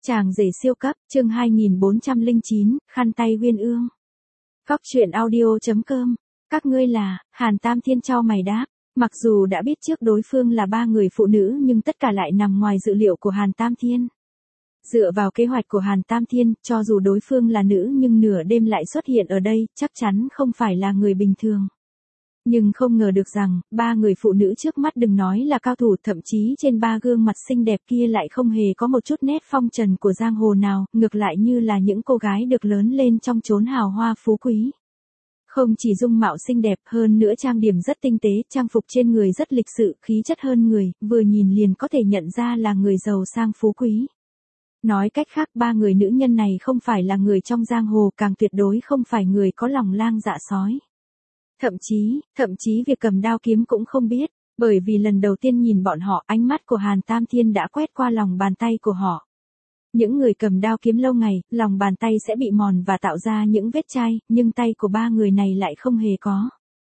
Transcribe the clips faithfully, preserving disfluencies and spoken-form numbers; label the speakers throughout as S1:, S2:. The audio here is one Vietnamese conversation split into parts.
S1: Chàng rể siêu cấp, chương hai nghìn bốn trăm lẻ chín, khăn tay uyên ương. Góc truyện audio chấm com. Các ngươi là, Hàn Tam Thiên cho mày đáp. Mặc dù đã biết trước đối phương là ba người phụ nữ nhưng tất cả lại nằm ngoài dự liệu của Hàn Tam Thiên. Dựa vào kế hoạch của Hàn Tam Thiên, cho dù đối phương là nữ nhưng nửa đêm lại xuất hiện ở đây, chắc chắn không phải là người bình thường. Nhưng không ngờ được rằng, ba người phụ nữ trước mắt đừng nói là cao thủ, thậm chí trên ba gương mặt xinh đẹp kia lại không hề có một chút nét phong trần của giang hồ nào, ngược lại như là những cô gái được lớn lên trong chốn hào hoa phú quý. Không chỉ dung mạo xinh đẹp, hơn nữa trang điểm rất tinh tế, trang phục trên người rất lịch sự, khí chất hơn người, vừa nhìn liền có thể nhận ra là người giàu sang phú quý. Nói cách khác, ba người nữ nhân này không phải là người trong giang hồ, càng tuyệt đối không phải người có lòng lang dạ sói. Thậm chí, thậm chí việc cầm đao kiếm cũng không biết, bởi vì lần đầu tiên nhìn bọn họ, ánh mắt của Hàn Tam Thiên đã quét qua lòng bàn tay của họ. Những người cầm đao kiếm lâu ngày, lòng bàn tay sẽ bị mòn và tạo ra những vết chai, nhưng tay của ba người này lại không hề có.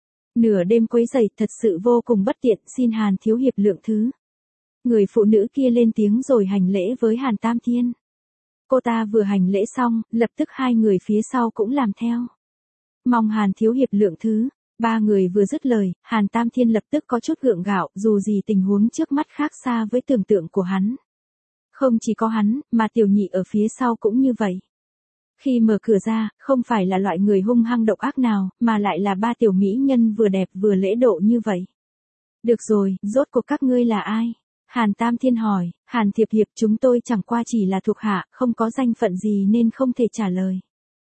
S1: Nửa đêm quấy rầy, thật sự vô cùng bất tiện, xin Hàn thiếu hiệp lượng thứ. Người phụ nữ kia lên tiếng rồi hành lễ với Hàn Tam Thiên. Cô ta vừa hành lễ xong, lập tức hai người phía sau cũng làm theo. Mong Hàn thiếu hiệp lượng thứ. Ba người vừa dứt lời, Hàn Tam Thiên lập tức có chút gượng gạo, dù gì tình huống trước mắt khác xa với tưởng tượng của hắn. Không chỉ có hắn, mà tiểu nhị ở phía sau cũng như vậy. Khi mở cửa ra, không phải là loại người hung hăng độc ác nào, mà lại là ba tiểu mỹ nhân vừa đẹp vừa lễ độ như vậy. Được rồi, rốt cuộc các ngươi là ai? Hàn Tam Thiên hỏi. Hàn Thiệp Hiệp, chúng tôi chẳng qua chỉ là thuộc hạ, không có danh phận gì nên không thể trả lời.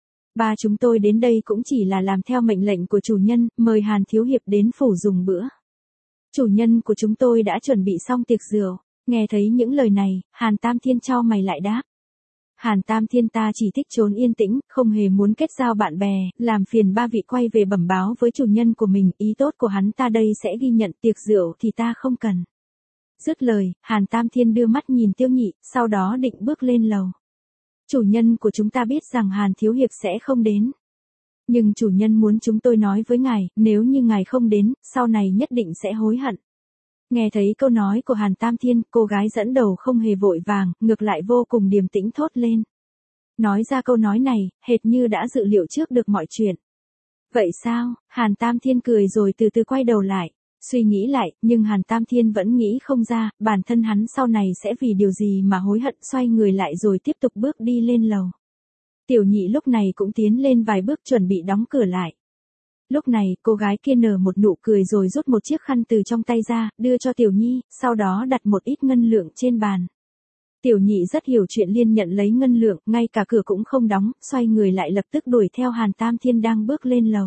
S1: Ba chúng tôi đến đây cũng chỉ là làm theo mệnh lệnh của chủ nhân, mời Hàn thiếu hiệp đến phủ dùng bữa. Chủ nhân của chúng tôi đã chuẩn bị xong tiệc rượu. Nghe thấy những lời này, Hàn Tam Thiên chau mày lại đáp. Hàn Tam Thiên, ta chỉ thích trốn yên tĩnh, không hề muốn kết giao bạn bè, làm phiền ba vị quay về bẩm báo với chủ nhân của mình, ý tốt của hắn ta đây sẽ ghi nhận, tiệc rượu thì ta không cần. Dứt lời, Hàn Tam Thiên đưa mắt nhìn Tiêu Nhị, sau đó định bước lên lầu. Chủ nhân của chúng ta biết rằng Hàn thiếu hiệp sẽ không đến. Nhưng chủ nhân muốn chúng tôi nói với ngài, nếu như ngài không đến, sau này nhất định sẽ hối hận. Nghe thấy câu nói của Hàn Tam Thiên, cô gái dẫn đầu không hề vội vàng, ngược lại vô cùng điềm tĩnh thốt lên. Nói ra câu nói này, hệt như đã dự liệu trước được mọi chuyện. Vậy sao? Hàn Tam Thiên cười rồi từ từ quay đầu lại. Suy nghĩ lại, nhưng Hàn Tam Thiên vẫn nghĩ không ra, bản thân hắn sau này sẽ vì điều gì mà hối hận, xoay người lại rồi tiếp tục bước đi lên lầu. Tiểu nhị lúc này cũng tiến lên vài bước chuẩn bị đóng cửa lại. Lúc này, cô gái kia nở một nụ cười rồi rút một chiếc khăn từ trong tay ra, đưa cho Tiểu Nhi, sau đó đặt một ít ngân lượng trên bàn. Tiểu nhị rất hiểu chuyện liền nhận lấy ngân lượng, ngay cả cửa cũng không đóng, xoay người lại lập tức đuổi theo Hàn Tam Thiên đang bước lên lầu.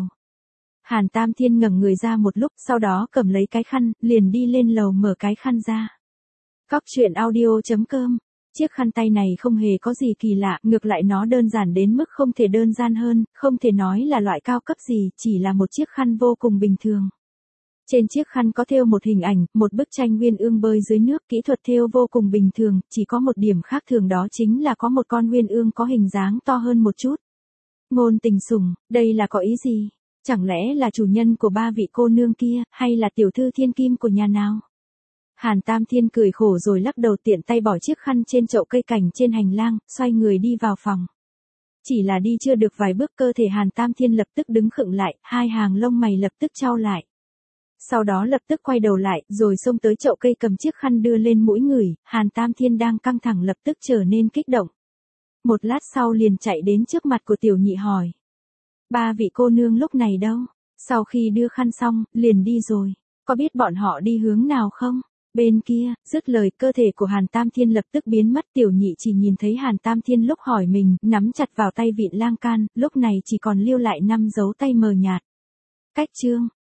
S1: Hàn Tam Thiên ngẩng người ra một lúc, sau đó cầm lấy cái khăn, liền đi lên lầu mở cái khăn ra. Góc truyện audio chấm com. Chiếc khăn tay này không hề có gì kỳ lạ, ngược lại nó đơn giản đến mức không thể đơn giản hơn, không thể nói là loại cao cấp gì, chỉ là một chiếc khăn vô cùng bình thường. Trên chiếc khăn có thêu một hình ảnh, một bức tranh uyên ương bơi dưới nước, kỹ thuật thêu vô cùng bình thường, chỉ có một điểm khác thường đó chính là có một con uyên ương có hình dáng to hơn một chút. Ngôn Tình Sủng, đây là có ý gì? Chẳng lẽ là chủ nhân của ba vị cô nương kia, hay là tiểu thư thiên kim của nhà nào? Hàn Tam Thiên cười khổ rồi lắc đầu, tiện tay bỏ chiếc khăn trên chậu cây cảnh trên hành lang, xoay người đi vào phòng. Chỉ là đi chưa được vài bước, cơ thể Hàn Tam Thiên lập tức đứng khựng lại, hai hàng lông mày lập tức chau lại. Sau đó lập tức quay đầu lại, rồi xông tới chậu cây cầm chiếc khăn đưa lên mũi ngửi, Hàn Tam Thiên đang căng thẳng lập tức trở nên kích động. Một lát sau liền chạy đến trước mặt của tiểu nhị hỏi. Ba vị cô nương lúc này đâu? Sau khi đưa khăn xong, liền đi rồi. Có biết bọn họ đi hướng nào không? Bên kia, dứt lời, cơ thể của Hàn Tam Thiên lập tức biến mất, tiểu nhị chỉ nhìn thấy Hàn Tam Thiên lúc hỏi mình, nắm chặt vào tay vịn lan can, lúc này chỉ còn lưu lại năm dấu tay mờ nhạt. Cách chương.